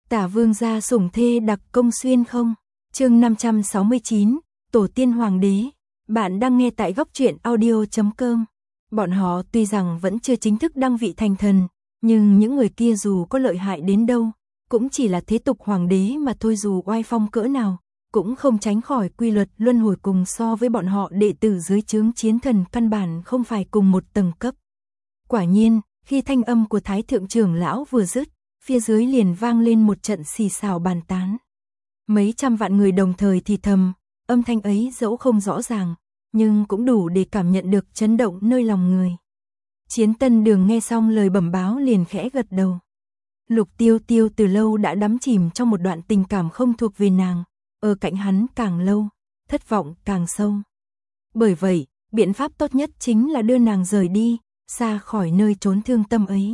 Tả vương gia sủng thê đặc công xuyên không? Chương 569, Tổ tiên Hoàng đế. Bạn đang nghe tại góc truyện audio.com. Bọn họ tuy rằng vẫn chưa chính thức đăng vị thành thần, nhưng những người kia dù có lợi hại đến đâu, cũng chỉ là thế tục hoàng đế mà thôi, dù oai phong cỡ nào, cũng không tránh khỏi quy luật luân hồi, cùng so với bọn họ đệ tử dưới trướng chiến thần căn bản không phải cùng một tầng cấp. Quả nhiên, khi thanh âm của Thái thượng trưởng lão vừa dứt, phía dưới liền vang lên một trận xì xào bàn tán. Mấy trăm vạn người đồng thời thì thầm, âm thanh ấy dẫu không rõ ràng, nhưng cũng đủ để cảm nhận được chấn động nơi lòng người. Chiến Tân Đường nghe xong lời bẩm báo liền khẽ gật đầu. Lục Tiêu Tiêu từ lâu đã đắm chìm trong một đoạn tình cảm không thuộc về nàng, ở cạnh hắn càng lâu, thất vọng càng sâu. Bởi vậy, biện pháp tốt nhất chính là đưa nàng rời đi, xa khỏi nơi trốn thương tâm ấy.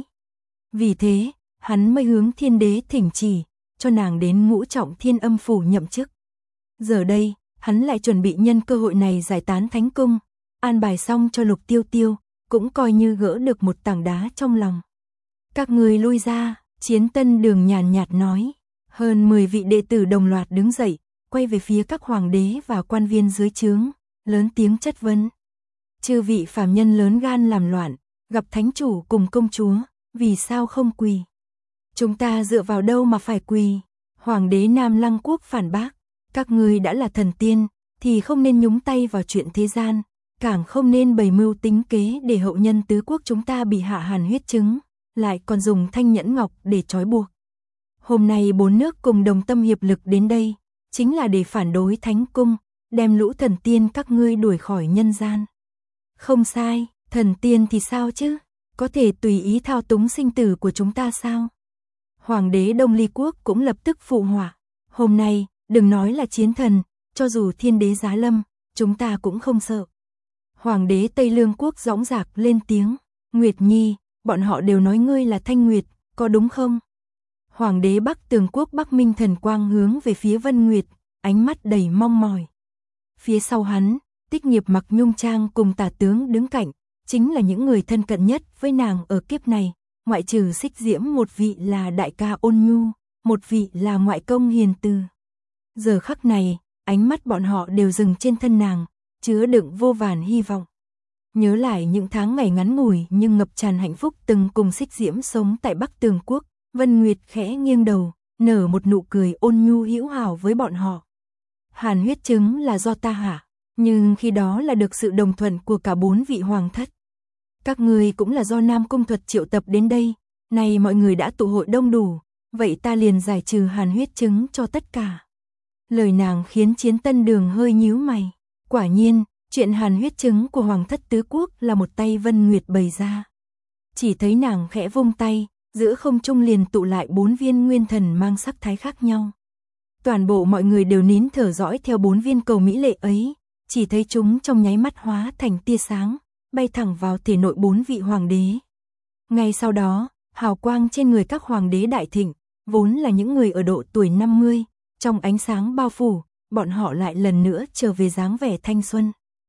Vì thế, hắn mới hướng Thiên Đế thỉnh chỉ, cho nàng đến Ngũ Trọng Thiên Âm phủ nhậm chức. Giờ đây, hắn lại chuẩn bị nhân cơ hội này giải tán thánh cung, an bài xong cho Lục Tiêu Tiêu, cũng coi như gỡ được một tảng đá trong lòng. Các người lui ra, Chiến Tân Đường nhàn nhạt nói. Hơn 10 vị đệ tử đồng loạt đứng dậy, quay về phía các hoàng đế và quan viên dưới trướng, lớn tiếng chất vấn. Chư vị phàm nhân lớn gan làm loạn, gặp thánh chủ cùng công chúa, vì sao không quỳ? Chúng ta dựa vào đâu mà phải quỳ? Hoàng đế Nam Lăng Quốc phản bác, các ngươi đã là thần tiên, thì không nên nhúng tay vào chuyện thế gian, càng không nên bày mưu tính kế để hậu nhân tứ quốc chúng ta bị hạ hàn huyết chứng, lại còn dùng thanh nhẫn ngọc để trói buộc. Hôm nay 4 nước cùng đồng tâm hiệp lực đến đây, chính là để phản đối thánh cung, đem lũ thần tiên các ngươi đuổi khỏi nhân gian. Không sai, thần tiên thì sao chứ? Có thể tùy ý thao túng sinh tử của chúng ta sao? Hoàng đế Đông Ly Quốc cũng lập tức phụ họa. Hôm nay, đừng nói là chiến thần, cho dù thiên đế giá lâm, chúng ta cũng không sợ. Hoàng đế Tây Lương Quốc dõng dạc lên tiếng. Nguyệt Nhi, bọn họ đều nói ngươi là Thanh Nguyệt, có đúng không? Hoàng đế Bắc Tường Quốc Bắc Minh Thần Quang hướng về phía Vân Nguyệt, ánh mắt đầy mong mỏi. Phía sau hắn, Tích Nghiệp mặc nhung trang cùng Tả tướng đứng cạnh, chính là những người thân cận nhất với nàng ở kiếp này, ngoại trừ Xích Diễm, một vị là đại ca ôn nhu, một vị là ngoại công hiền từ. Giờ khắc này, ánh mắt bọn họ đều dừng trên thân nàng, chứa đựng vô vàn hy vọng. Nhớ lại những tháng ngày ngắn ngủi nhưng ngập tràn hạnh phúc từng cùng Xích Diễm sống tại Bắc Tường Quốc, Vân Nguyệt khẽ nghiêng đầu, nở một nụ cười ôn nhu hữu hảo với bọn họ. Hàn huyết chứng là do ta hạ, nhưng khi đó là được sự đồng thuận của cả 4 vị hoàng thất. Các người cũng là do Nam Cung Thuật triệu tập đến đây, nay mọi người đã tụ hội đông đủ, vậy ta liền giải trừ hàn huyết chứng cho tất cả. Lời nàng khiến Chiến Tân Đường hơi nhíu mày. Quả nhiên, chuyện hàn huyết chứng của hoàng thất tứ quốc là một tay Vân Nguyệt bày ra. Chỉ thấy nàng khẽ vung tay, giữa không trung liền tụ lại 4 viên nguyên thần mang sắc thái khác nhau. Toàn bộ mọi người đều nín thở dõi theo 4 viên cầu mỹ lệ ấy, chỉ thấy chúng trong nháy mắt hóa thành tia sáng, bay thẳng vào thể nội 4 vị hoàng đế. Ngay sau đó, hào quang trên người các hoàng đế đại thịnh, vốn là những người ở độ tuổi 50, trong ánh sáng bao phủ, bọn họ lại lần nữa trở về dáng vẻ thanh xuân.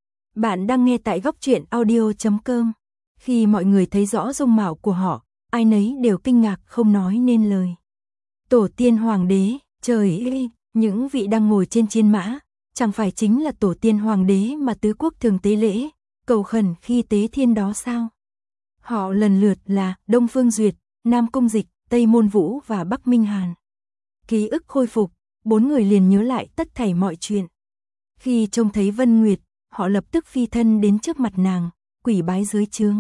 Bạn đang nghe tại góc truyện audio.com. Khi mọi người thấy rõ dung mạo của họ, ai nấy đều kinh ngạc không nói nên lời. Tổ tiên hoàng đế, trời ơi, những vị đang ngồi trên chiến mã, chẳng phải chính là tổ tiên hoàng đế mà tứ quốc thường tế lễ, cầu khẩn khi tế thiên đó sao? Họ lần lượt là Đông Phương Duyệt, Nam Cung Dịch, Tây Môn Vũ và Bắc Minh Hàn. Ký ức khôi phục, 4 người liền nhớ lại tất thảy mọi chuyện. Khi trông thấy Vân Nguyệt, họ lập tức phi thân đến trước mặt nàng, quỳ bái dưới trướng.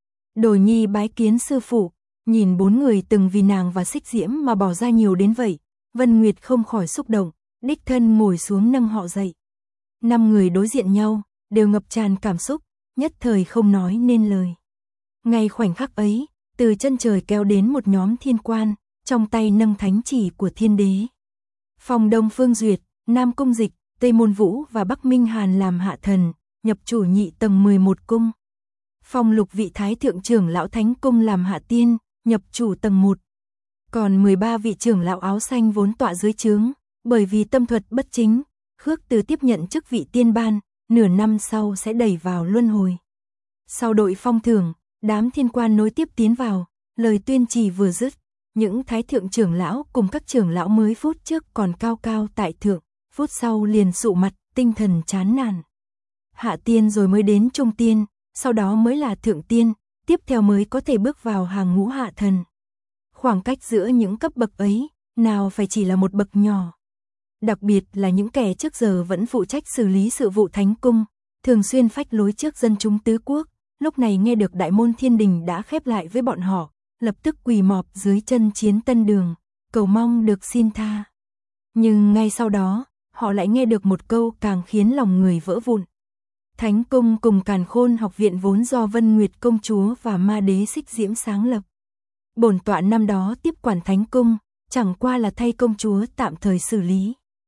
Đồ Nhi bái kiến sư phụ. Nhìn 4 người từng vì nàng và Xích Diễm mà bỏ ra nhiều đến vậy, Vân Nguyệt không khỏi xúc động, đích thân ngồi xuống nâng họ dậy. 5 người đối diện nhau, đều ngập tràn cảm xúc, nhất thời không nói nên lời. Ngay khoảnh khắc ấy, từ chân trời kéo đến một nhóm thiên quan, trong tay nâng thánh chỉ của thiên đế. Phong Đông Phương Duyệt, Nam Cung Dịch, Tây Môn Vũ và Bắc Minh Hàn làm hạ thần, nhập chủ nhị tầng 11 cung. Phong Lục vị Thái thượng trưởng lão Thánh cung làm hạ tiên, nhập chủ tầng 1. Còn 13 vị trưởng lão áo xanh vốn tọa dưới trướng, bởi vì tâm thuật bất chính, khước từ tiếp nhận chức vị tiên ban, nửa năm sau sẽ đẩy vào luân hồi. Sau đội phong thưởng, đám thiên quan nối tiếp tiến vào, lời tuyên chỉ vừa dứt, Những thái thượng trưởng lão cùng các trưởng lão mới phút trước còn cao cao tại thượng, phút sau liền sụ mặt, tinh thần chán nản. Hạ tiên rồi mới đến trung tiên, sau đó mới là thượng tiên, tiếp theo mới có thể bước vào hàng ngũ hạ thần. Khoảng cách giữa những cấp bậc ấy, nào phải chỉ là một bậc nhỏ. Đặc biệt là những kẻ trước giờ vẫn phụ trách xử lý sự vụ thánh cung, thường xuyên phách lối trước dân chúng tứ quốc, lúc này nghe được đại môn thiên đình đã khép lại với bọn họ, lập tức quỳ mọp dưới chân Chiến Tân Đường, cầu mong được xin tha. Nhưng ngay sau đó, họ lại nghe được một câu càng khiến lòng người vỡ vụn. Thánh cung cùng Càn Khôn học viện vốn do Vân Nguyệt công chúa và ma đế Xích Diễm sáng lập. Bổn tọa năm đó tiếp quản thánh cung, chẳng qua là thay công chúa tạm thời xử lý.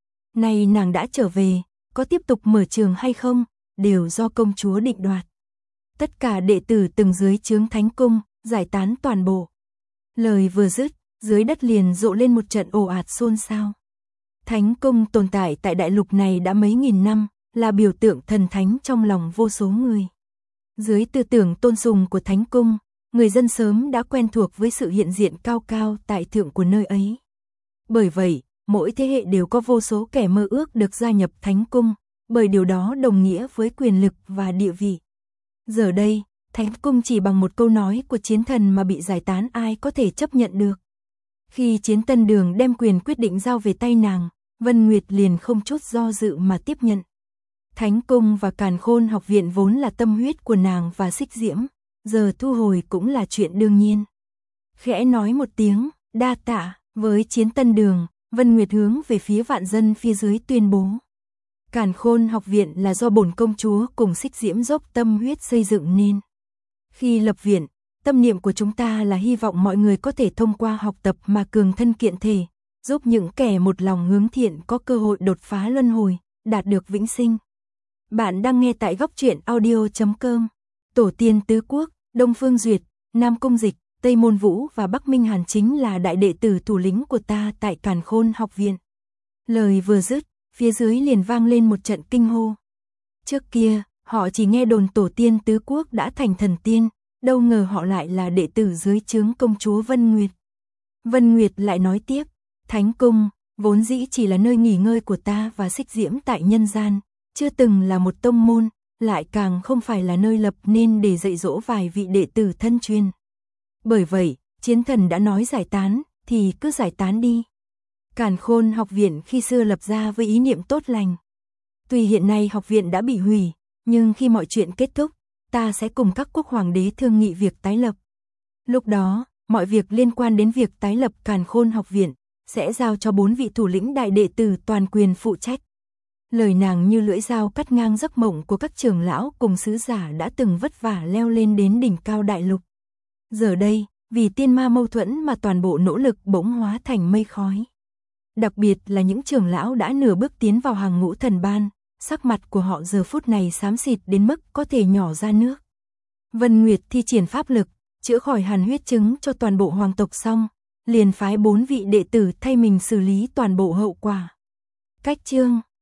Nay nàng đã trở về, có tiếp tục mở trường hay không, đều do công chúa định đoạt. Tất cả đệ tử từng dưới trướng thánh cung, giải tán toàn bộ. Lời vừa dứt, dưới đất liền rộ lên một trận ồ ạt xôn xao. Thánh cung tồn tại tại đại lục này đã mấy nghìn năm, là biểu tượng thần thánh trong lòng vô số người. Dưới tư tưởng tôn sùng của thánh cung, người dân sớm đã quen thuộc với sự hiện diện cao cao tại thượng của nơi ấy. Bởi vậy, mỗi thế hệ đều có vô số kẻ mơ ước được gia nhập thánh cung, bởi điều đó đồng nghĩa với quyền lực và địa vị. Giờ đây, thánh cung chỉ bằng một câu nói của chiến thần mà bị giải tán ai có thể chấp nhận được. Khi Chiến Tân Đường đem quyền quyết định giao về tay nàng, Vân Nguyệt liền không chút do dự mà tiếp nhận. Thánh cung và Càn Khôn học viện vốn là tâm huyết của nàng và Xích Diễm, giờ thu hồi cũng là chuyện đương nhiên. Khẽ nói một tiếng, đa tạ, với Chiến Tân Đường, Vân Nguyệt hướng về phía vạn dân phía dưới tuyên bố. Càn Khôn học viện là do bổn công chúa cùng Xích Diễm dốc tâm huyết xây dựng nên. Khi lập viện, tâm niệm của chúng ta là hy vọng mọi người có thể thông qua học tập mà cường thân kiện thể, giúp những kẻ một lòng hướng thiện có cơ hội đột phá luân hồi, đạt được vĩnh sinh. Bạn đang nghe tại góc truyện audio.com. Tổ tiên tứ quốc, Đông Phương Duyệt, Nam Cung Dịch, Tây Môn Vũ và Bắc Minh Hàn chính là đại đệ tử thủ lĩnh của ta tại Càn Khôn học viện. Lời vừa dứt, phía dưới liền vang lên một trận kinh hô. Trước kia, họ chỉ nghe đồn tổ tiên tứ quốc đã thành thần tiên, đâu ngờ họ lại là đệ tử dưới trướng công chúa Vân Nguyệt. Vân Nguyệt lại nói tiếp, thánh cung, vốn dĩ chỉ là nơi nghỉ ngơi của ta và Xích Diễm tại nhân gian, chưa từng là một tông môn, lại càng không phải là nơi lập nên để dạy dỗ vài vị đệ tử thân truyền. Bởi vậy, chiến thần đã nói giải tán, thì cứ giải tán đi. Càn Khôn học viện khi xưa lập ra với ý niệm tốt lành. Tuy hiện nay học viện đã bị hủy, nhưng khi mọi chuyện kết thúc, ta sẽ cùng các quốc hoàng đế thương nghị việc tái lập. Lúc đó, mọi việc liên quan đến việc tái lập Càn Khôn học viện sẽ giao cho 4 vị thủ lĩnh đại đệ tử toàn quyền phụ trách. Lời nàng như lưỡi dao cắt ngang giấc mộng của các trưởng lão cùng sứ giả đã từng vất vả leo lên đến đỉnh cao đại lục. Giờ đây, vì tiên ma mâu thuẫn mà toàn bộ nỗ lực bỗng hóa thành mây khói. Đặc biệt là những trưởng lão đã nửa bước tiến vào hàng ngũ thần ban, sắc mặt của họ giờ phút này xám xịt đến mức có thể nhỏ ra nước. Vân Nguyệt thi triển pháp lực, chữa khỏi hàn huyết chứng cho toàn bộ hoàng tộc xong, liền phái 4 vị đệ tử thay mình xử lý toàn bộ hậu quả. Cách chương